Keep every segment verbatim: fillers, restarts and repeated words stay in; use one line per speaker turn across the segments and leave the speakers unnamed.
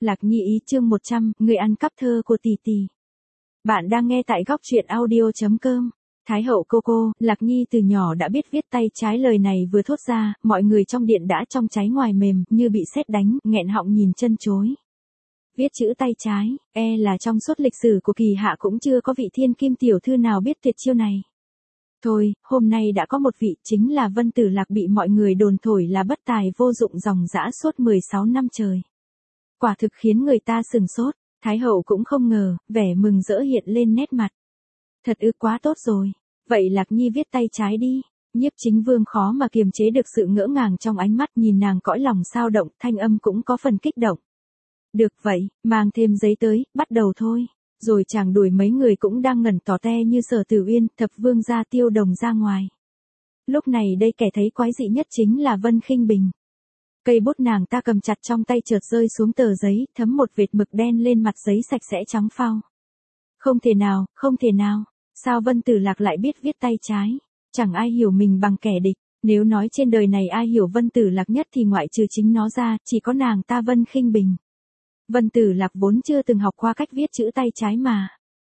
Lạc Nhi ý chương một trăm, người ăn cắp thơ của tỷ tỷ. Bạn đang nghe tại góc truyện audio chấm com. Thái hậu cô cô, Lạc Nhi từ nhỏ đã biết viết tay trái, lời này vừa thốt ra, mọi người trong điện đã trong cháy ngoài mềm, như bị sét đánh, nghẹn họng nhìn chân chối. Viết chữ tay trái, e là trong suốt lịch sử của kỳ hạ cũng chưa có vị thiên kim tiểu thư nào biết tuyệt chiêu này. Thôi, hôm nay đã có một vị, chính là Vân Tử Lạc bị mọi người đồn thổi là bất tài vô dụng dòng dã suốt mười sáu năm trời. Quả thực khiến người ta sừng sốt, Thái hậu cũng không ngờ, vẻ mừng rỡ hiện lên nét mặt. Thật ư, quá tốt rồi, vậy Lạc Nhi viết tay trái đi. Nhiếp Chính Vương khó mà kiềm chế được sự ngỡ ngàng trong ánh mắt, nhìn nàng cõi lòng sao động, thanh âm cũng có phần kích động. Được vậy, mang thêm giấy tới, bắt đầu thôi. Rồi chàng đuổi mấy người cũng đang ngẩn tỏ te như Sở Tử Uyên, Thập Vương gia, Tiêu Đồng ra ngoài. Lúc này đây kẻ thấy quái dị nhất chính là Vân Khinh Bình. Cây bút nàng ta cầm chặt trong tay chợt rơi xuống tờ giấy, thấm một vệt mực đen lên mặt giấy sạch sẽ trắng phau. Không thể nào, không thể nào, sao Vân Tử Lạc lại biết viết tay trái? Chẳng ai hiểu mình bằng kẻ địch, nếu nói trên đời này ai hiểu Vân Tử Lạc nhất thì ngoại trừ chính nó ra, chỉ có nàng ta Vân Khinh Bình. Vân Tử Lạc vốn chưa từng học qua cách viết chữ tay trái mà.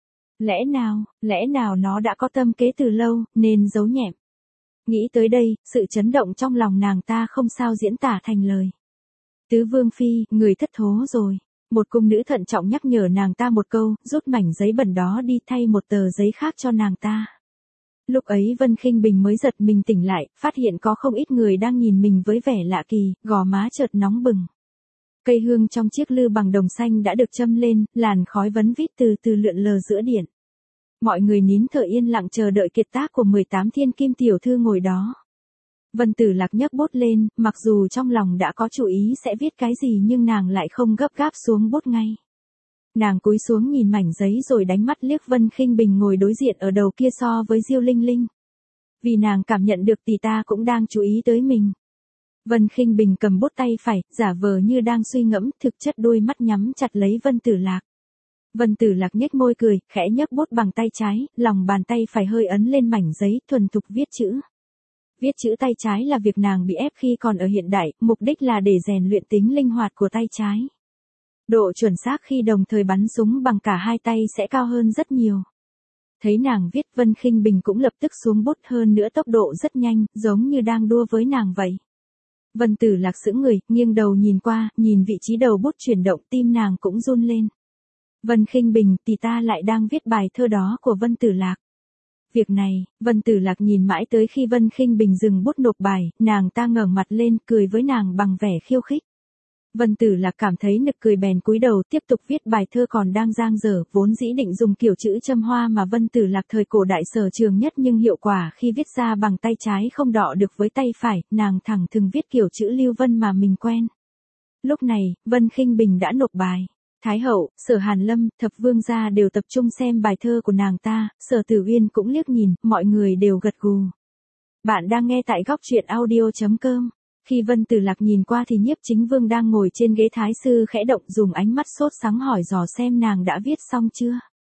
Lẽ nào, lẽ nào nó đã có tâm kế từ lâu, nên giấu nhẹm. Nghĩ tới đây, sự chấn động trong lòng nàng ta không sao diễn tả thành lời. Tứ Vương Phi, người thất thố rồi. Một cung nữ thận trọng nhắc nhở nàng ta một câu, rút mảnh giấy bẩn đó đi, thay một tờ giấy khác cho nàng ta. Lúc ấy Vân Khinh Bình mới giật mình tỉnh lại, phát hiện có không ít người đang nhìn mình với vẻ lạ kỳ, gò má chợt nóng bừng. Cây hương trong chiếc lư bằng đồng xanh đã được châm lên, làn khói vấn vít từ từ lượn lờ giữa điện. Mọi người nín thở yên lặng chờ đợi kiệt tác của mười tám thiên kim tiểu thư ngồi đó. Vân Tử Lạc nhấc bút lên, mặc dù trong lòng đã có chủ ý sẽ viết cái gì nhưng nàng lại không gấp gáp xuống bút ngay. Nàng cúi xuống nhìn mảnh giấy rồi đánh mắt liếc Vân Khinh Bình ngồi đối diện ở đầu kia so với Diêu Linh Linh. Vì nàng cảm nhận được tỷ ta cũng đang chú ý tới mình. Vân Khinh Bình cầm bút tay phải, giả vờ như đang suy ngẫm, thực chất đôi mắt nhắm chặt lấy Vân Tử Lạc. Vân Tử Lạc nhếch môi cười, khẽ nhấc bút bằng tay trái, lòng bàn tay phải hơi ấn lên mảnh giấy, thuần thục viết chữ. Viết chữ tay trái là việc nàng bị ép khi còn ở hiện đại, mục đích là để rèn luyện tính linh hoạt của tay trái. Độ chuẩn xác khi đồng thời bắn súng bằng cả hai tay sẽ cao hơn rất nhiều. Thấy nàng viết, Vân Khinh Bình cũng lập tức xuống bút, hơn nữa tốc độ rất nhanh, giống như đang đua với nàng vậy. Vân Tử Lạc sững người, nghiêng đầu nhìn qua, nhìn vị trí đầu bút chuyển động, tim nàng cũng run lên. Vân Khinh Bình, tỷ ta lại đang viết bài thơ đó của Vân Tử Lạc. Việc này, Vân Tử Lạc nhìn mãi tới khi Vân Khinh Bình dừng bút nộp bài, nàng ta ngẩng mặt lên, cười với nàng bằng vẻ khiêu khích. Vân Tử Lạc cảm thấy nực cười bèn cúi đầu tiếp tục viết bài thơ còn đang dang dở, vốn dĩ định dùng kiểu chữ châm hoa mà Vân Tử Lạc thời cổ đại sở trường nhất nhưng hiệu quả khi viết ra bằng tay trái không đọ được với tay phải, nàng thẳng thừng viết kiểu chữ Lưu Vân mà mình quen. Lúc này, Vân Khinh Bình đã nộp bài. Thái hậu, Sở Hàn Lâm, Thập Vương gia đều tập trung xem bài thơ của nàng ta, Sở Tử Uyên cũng liếc nhìn, mọi người đều gật gù. Bạn đang nghe tại góc truyện audio chấm com. Khi Vân Tử Lạc nhìn qua thì Nhiếp Chính Vương đang ngồi trên ghế thái sư khẽ động, dùng ánh mắt sốt sắng hỏi dò xem nàng đã viết xong chưa.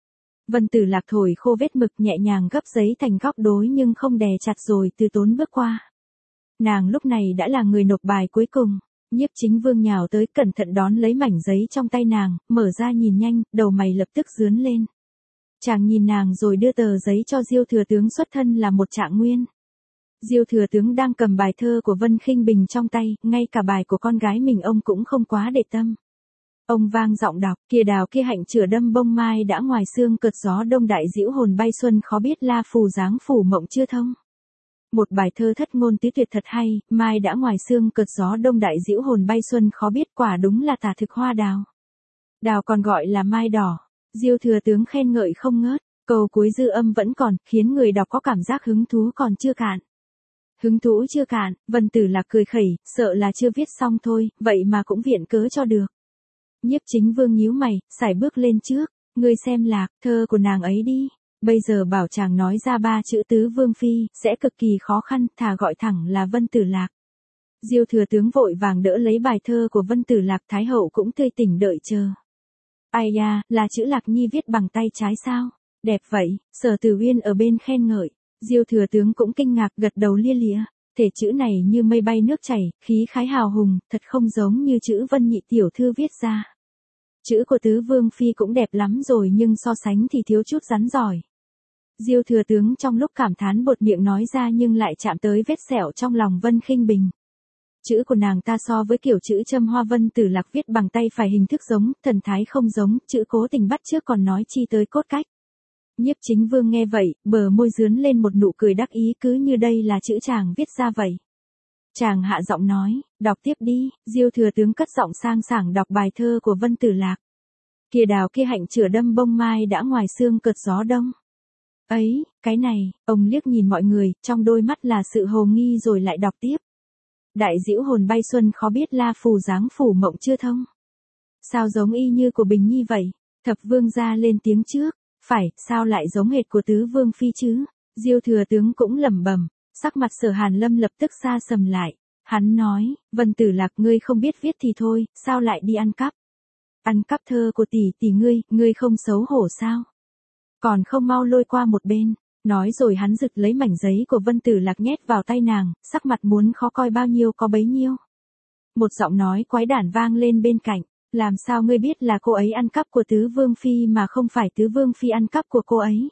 Vân Tử Lạc thổi khô vết mực, nhẹ nhàng gấp giấy thành góc đối nhưng không đè chặt rồi từ tốn bước qua. Nàng lúc này đã là người nộp bài cuối cùng. Nhiếp Chính Vương nhào tới cẩn thận đón lấy mảnh giấy trong tay nàng, mở ra nhìn nhanh, đầu mày lập tức rướn lên. Chàng nhìn nàng rồi đưa tờ giấy cho Diêu Thừa Tướng, xuất thân là một trạng nguyên. Diêu Thừa Tướng đang cầm bài thơ của Vân Khinh Bình trong tay, ngay cả bài của con gái mình ông cũng không quá để tâm. Ông vang giọng đọc, kia đào kia hạnh chửa đâm bông mai đã ngoài xương, cợt gió đông đại diễu hồn bay xuân, khó biết la phù dáng phủ mộng chưa thông. Một bài thơ thất ngôn tứ tuyệt thật hay, mai đã ngoài xương, cợt gió đông đại diễu hồn bay xuân, khó biết, quả đúng là tả thực hoa đào. Đào còn gọi là mai đỏ. Diêu Thừa Tướng khen ngợi không ngớt, câu cuối dư âm vẫn còn, khiến người đọc có cảm giác hứng thú còn chưa cạn. Hứng thú chưa cạn, Vân Tử Lạc cười khẩy, sợ là chưa viết xong thôi, vậy mà cũng viện cớ cho được. Nhiếp Chính Vương nhíu mày, sải bước lên trước, ngươi xem Lạc, thơ của nàng ấy đi. Bây giờ bảo chàng nói ra ba chữ Tứ Vương Phi, sẽ cực kỳ khó khăn, thà gọi thẳng là Vân Tử Lạc. Diêu Thừa Tướng vội vàng đỡ lấy bài thơ của Vân Tử Lạc, Thái hậu cũng tươi tỉnh đợi chờ. Ai da, là chữ Lạc Nhi viết bằng tay trái sao? Đẹp vậy, Sở Tử Uyên ở bên khen ngợi. Diêu Thừa Tướng cũng kinh ngạc, gật đầu lia lịa. Thể chữ này như mây bay nước chảy, khí khái hào hùng, thật không giống như chữ Vân nhị tiểu thư viết ra. Chữ của tứ vương phi cũng đẹp lắm rồi nhưng so sánh thì thiếu chút rắn giỏi. Diêu thừa tướng trong lúc cảm thán buột miệng nói ra nhưng lại chạm tới vết sẹo trong lòng Vân Khinh Bình. Chữ của nàng ta so với kiểu chữ châm hoa Vân Tử Lạc viết bằng tay phải hình thức giống, thần thái không giống, chữ cố tình bắt chước còn nói chi tới cốt cách. Nhiếp Chính Vương nghe vậy, bờ môi dướn lên một nụ cười đắc ý, cứ như đây là chữ chàng viết ra vậy. Chàng hạ giọng nói, đọc tiếp đi. Diêu thừa tướng cất giọng sang sảng đọc bài thơ của Vân Tử Lạc. Kìa đào kia hạnh chửa đâm bông mai đã ngoài xương cợt gió đông. Ấy, cái này, ông liếc nhìn mọi người, trong đôi mắt là sự hồ nghi rồi lại đọc tiếp. Đại diễu hồn bay xuân khó biết la phù dáng phủ mộng chưa thông. Sao giống y như của Bình Nhi vậy? Thập vương gia lên tiếng trước. Phải, sao lại giống hệt của tứ vương phi chứ? Diêu thừa tướng cũng lẩm bẩm, sắc mặt Sở Hàn Lâm lập tức xa sầm lại. Hắn nói, Vân Tử Lạc ngươi không biết viết thì thôi, sao lại đi ăn cắp? Ăn cắp thơ của tỷ tỷ ngươi, ngươi không xấu hổ sao? Còn không mau lôi qua một bên. Nói rồi hắn giật lấy mảnh giấy của Vân Tử Lạc nhét vào tay nàng, sắc mặt muốn khó coi bao nhiêu có bấy nhiêu. Một giọng nói quái đản vang lên bên cạnh, làm sao ngươi biết là cô ấy ăn cắp của tứ vương phi mà không phải tứ vương phi ăn cắp của cô ấy?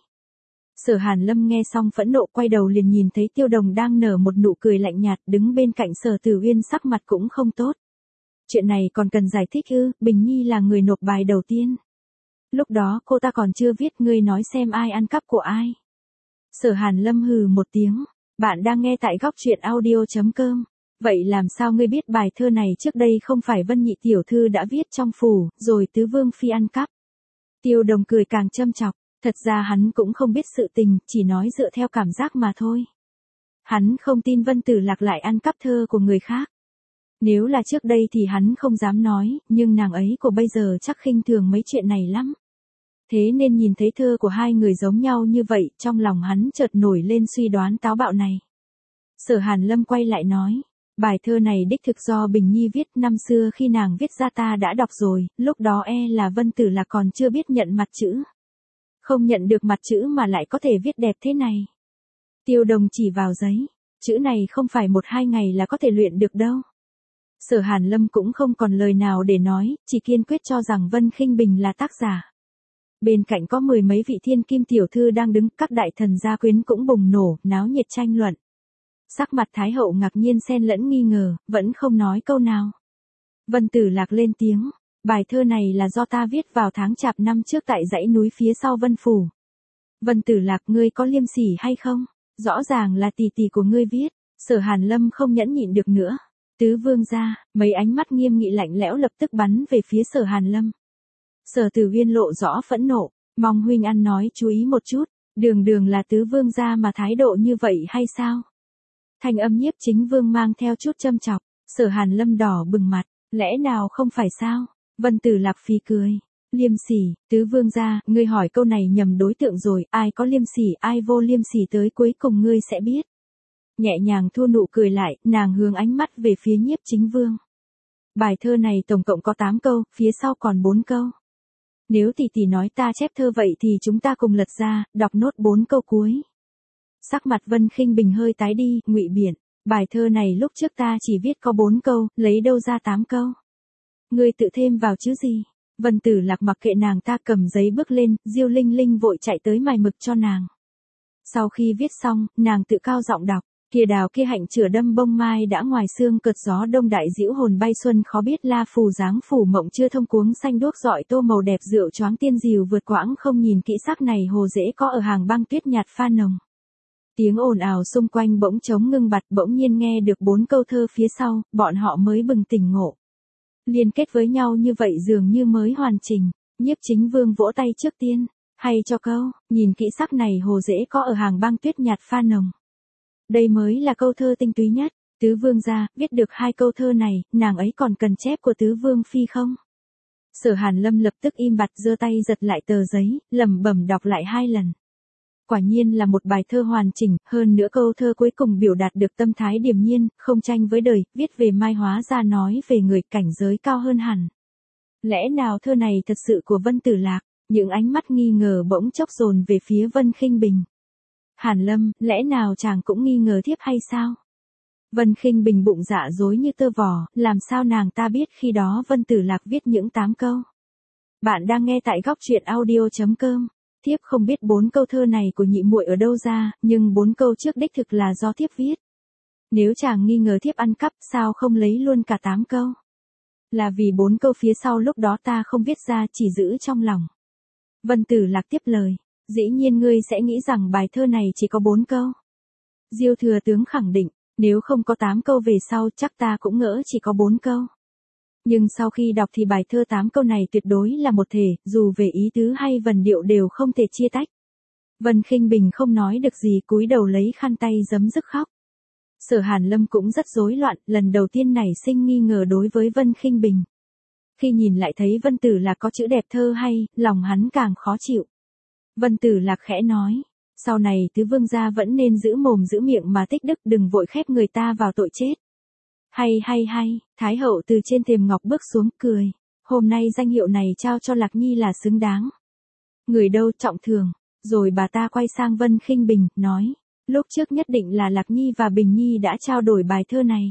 Sở Hàn Lâm nghe xong phẫn nộ quay đầu liền nhìn thấy Tiêu Đồng đang nở một nụ cười lạnh nhạt đứng bên cạnh Sở Tử Uyên sắc mặt cũng không tốt. Chuyện này còn cần giải thích ư? Bình Nhi là người nộp bài đầu tiên. Lúc đó cô ta còn chưa viết, ngươi nói xem ai ăn cắp của ai. Sở Hàn Lâm hừ một tiếng, bạn đang nghe tại góc truyện audio chấm com. Vậy làm sao ngươi biết bài thơ này trước đây không phải Vân Nhị tiểu thư đã viết trong phủ, rồi tứ vương phi ăn cắp? Tiêu Đồng cười càng châm chọc, thật ra hắn cũng không biết sự tình, chỉ nói dựa theo cảm giác mà thôi. Hắn không tin Vân Tử Lạc lại ăn cắp thơ của người khác. Nếu là trước đây thì hắn không dám nói, nhưng nàng ấy của bây giờ chắc khinh thường mấy chuyện này lắm. Thế nên nhìn thấy thơ của hai người giống nhau như vậy, trong lòng hắn chợt nổi lên suy đoán táo bạo này. Sở Hàn Lâm quay lại nói, bài thơ này đích thực do Bình Nhi viết, năm xưa khi nàng viết ra ta đã đọc rồi, lúc đó e là Vân Tử Lạc còn chưa biết nhận mặt chữ. Không nhận được mặt chữ mà lại có thể viết đẹp thế này. Tiêu Đồng chỉ vào giấy, chữ này không phải một hai ngày là có thể luyện được đâu. Sở Hàn Lâm cũng không còn lời nào để nói, chỉ kiên quyết cho rằng Vân Khinh Bình là tác giả. Bên cạnh có mười mấy vị thiên kim tiểu thư đang đứng, các đại thần gia quyến cũng bùng nổ, náo nhiệt tranh luận. Sắc mặt Thái hậu ngạc nhiên xen lẫn nghi ngờ, vẫn không nói câu nào. Vân Tử Lạc lên tiếng, bài thơ này là do ta viết vào tháng chạp năm trước tại dãy núi phía sau Vân Phủ. Vân Tử Lạc ngươi có liêm sỉ hay không? Rõ ràng là tỷ tỷ của ngươi viết. Sở Hàn Lâm không nhẫn nhịn được nữa. Tứ vương gia, mấy ánh mắt nghiêm nghị lạnh lẽo lập tức bắn về phía Sở Hàn Lâm. Sở Tử Uyên lộ rõ phẫn nộ, mong huynh ăn nói chú ý một chút, đường đường là tứ vương gia mà thái độ như vậy hay sao? Thanh âm Nhiếp Chính Vương mang theo chút châm chọc, Sở Hàn Lâm đỏ bừng mặt, lẽ nào không phải sao? Vân Tử Lạc phì cười, liêm sỉ, tứ vương gia, ngươi hỏi câu này nhầm đối tượng rồi, ai có liêm sỉ, ai vô liêm sỉ tới cuối cùng ngươi sẽ biết. Nhẹ nhàng thu nụ cười lại, nàng hướng ánh mắt về phía Nhiếp Chính Vương. Bài thơ này tổng cộng có tám câu, phía sau còn bốn câu. Nếu tỷ tỷ nói ta chép thơ vậy thì chúng ta cùng lật ra, đọc nốt bốn câu cuối. Sắc mặt Vân Khinh Bình hơi tái đi, ngụy biện, bài thơ này lúc trước ta chỉ viết có bốn câu, lấy đâu ra tám câu. Ngươi tự thêm vào chứ gì? Vân Tử Lạc mặc kệ nàng ta cầm giấy bước lên, Diêu Linh Linh vội chạy tới mài mực cho nàng. Sau khi viết xong, nàng tự cao giọng đọc. Kìa đào kia hạnh chửa đâm bông mai đã ngoài xương cợt gió đông đại diễu hồn bay xuân khó biết la phù dáng phủ mộng chưa thông cuống xanh đuốc dọi tô màu đẹp rượu choáng tiên dìu vượt quãng không nhìn kỹ sắc này hồ dễ có ở hàng băng tuyết nhạt pha nồng. Tiếng ồn ào xung quanh bỗng trống ngưng bặt, bỗng nhiên nghe được bốn câu thơ phía sau, bọn họ mới bừng tỉnh ngộ. Liên kết với nhau như vậy dường như mới hoàn chỉnh. Nhiếp Chính Vương vỗ tay trước tiên, hay cho câu, nhìn kỹ sắc này hồ dễ có ở hàng băng tuyết nhạt pha nồng. Đây mới là câu thơ tinh túy nhất. Tứ vương gia, viết được hai câu thơ này, nàng ấy còn cần chép của tứ vương phi không? Sở Hàn Lâm lập tức im bặt giơ tay giật lại tờ giấy, lẩm bẩm đọc lại hai lần. Quả nhiên là một bài thơ hoàn chỉnh, hơn nữa câu thơ cuối cùng biểu đạt được tâm thái điềm nhiên, không tranh với đời, viết về mai hóa ra nói về người cảnh giới cao hơn hẳn. Lẽ nào thơ này thật sự của Vân Tử Lạc? Những ánh mắt nghi ngờ bỗng chốc dồn về phía Vân Khinh Bình. Hàn Lâm, lẽ nào chàng cũng nghi ngờ thiếp hay sao? Vân Khinh Bình bụng dạ dối như tơ vò, làm sao nàng ta biết khi đó Vân Tử Lạc viết những tám câu. Bạn đang nghe tại góc truyện audio chấm com. Thiếp không biết bốn câu thơ này của nhị muội ở đâu ra, nhưng bốn câu trước đích thực là do thiếp viết. Nếu chàng nghi ngờ thiếp ăn cắp, sao không lấy luôn cả tám câu? Là vì bốn câu phía sau lúc đó ta không viết ra, chỉ giữ trong lòng. Vân Tử Lạc tiếp lời, dĩ nhiên ngươi sẽ nghĩ rằng bài thơ này chỉ có bốn câu. Diêu thừa tướng khẳng định, nếu không có tám câu về sau chắc ta cũng ngỡ chỉ có bốn câu. Nhưng sau khi đọc thì bài thơ tám câu này tuyệt đối là một thể, dù về ý tứ hay vần điệu đều không thể chia tách. Vân Khinh Bình không nói được gì, cúi đầu lấy khăn tay giấm dứt khóc. Sở Hàn Lâm cũng rất rối loạn, lần đầu tiên nảy sinh nghi ngờ đối với Vân Khinh Bình. Khi nhìn lại thấy Vân Tử Lạc có chữ đẹp thơ hay, lòng hắn càng khó chịu. Vân Tử Lạc khẽ nói, sau này tứ vương gia vẫn nên giữ mồm giữ miệng mà tích đức, đừng vội khép người ta vào tội chết. Hay hay hay, Thái hậu từ trên thềm ngọc bước xuống, cười. Hôm nay danh hiệu này trao cho Lạc Nhi là xứng đáng. Người đâu trọng thường, rồi bà ta quay sang Vân Khinh Bình, nói. Lúc trước nhất định là Lạc Nhi và Bình Nhi đã trao đổi bài thơ này.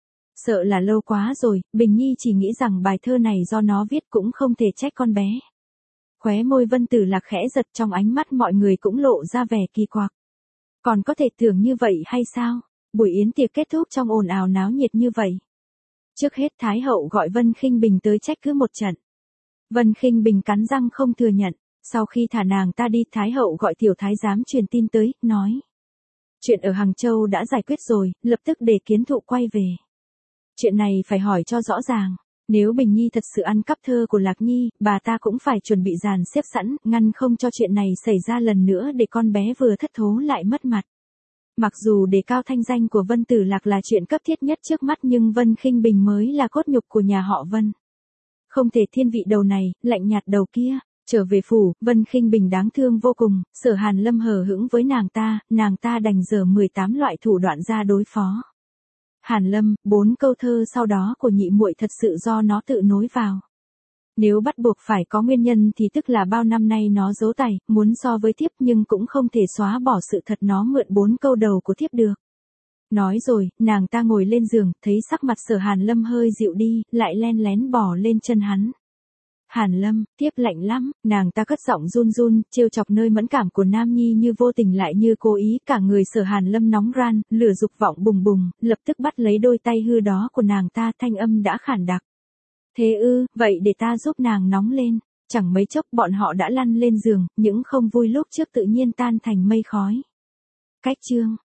Sợ là lâu quá rồi, Bình Nhi chỉ nghĩ rằng bài thơ này do nó viết, cũng không thể trách con bé. Khóe môi Vân Tử Lạc khẽ giật, trong ánh mắt mọi người cũng lộ ra vẻ kỳ quặc. Còn có thể tưởng như vậy hay sao? Buổi yến tiệc kết thúc trong ồn ào náo nhiệt như vậy. Trước hết Thái hậu gọi Vân Khinh Bình tới trách cứ một trận. Vân Khinh Bình cắn răng không thừa nhận. Sau khi thả nàng ta đi, Thái hậu gọi tiểu thái giám truyền tin tới, nói. Chuyện ở Hàng Châu đã giải quyết rồi, lập tức để kiến thụ quay về. Chuyện này phải hỏi cho rõ ràng. Nếu Bình Nhi thật sự ăn cắp thơ của Lạc Nhi, bà ta cũng phải chuẩn bị dàn xếp sẵn, ngăn không cho chuyện này xảy ra lần nữa, để con bé vừa thất thố lại mất mặt. Mặc dù đề cao thanh danh của Vân Tử Lạc là chuyện cấp thiết nhất trước mắt, nhưng Vân Khinh Bình mới là cốt nhục của nhà họ Vân. Không thể thiên vị đầu này, lạnh nhạt đầu kia. Trở về phủ, Vân Khinh Bình đáng thương vô cùng, Sở Hàn Lâm hờ hững với nàng ta, nàng ta đành giở mười tám loại thủ đoạn ra đối phó. Hàn Lâm, bốn câu thơ sau đó của nhị muội thật sự do nó tự nối vào. Nếu bắt buộc phải có nguyên nhân thì tức là bao năm nay nó giấu tài, muốn so với thiếp, nhưng cũng không thể xóa bỏ sự thật nó mượn bốn câu đầu của thiếp được. Nói rồi, nàng ta ngồi lên giường, thấy sắc mặt Sở Hàn Lâm hơi dịu đi, lại len lén bò lên chân hắn. Hàn Lâm, thiếp lạnh lắm, nàng ta cất giọng run run, trêu chọc nơi mẫn cảm của Nam Nhi như vô tình lại như cố ý, cả người Sở Hàn Lâm nóng ran, lửa dục vọng bùng bùng, lập tức bắt lấy đôi tay hư đó của nàng ta, thanh âm đã khản đặc. Thế ư, vậy để ta giúp nàng nóng lên. Chẳng mấy chốc bọn họ đã lăn lên giường, những không vui lúc trước tự nhiên tan thành mây khói. Cách chương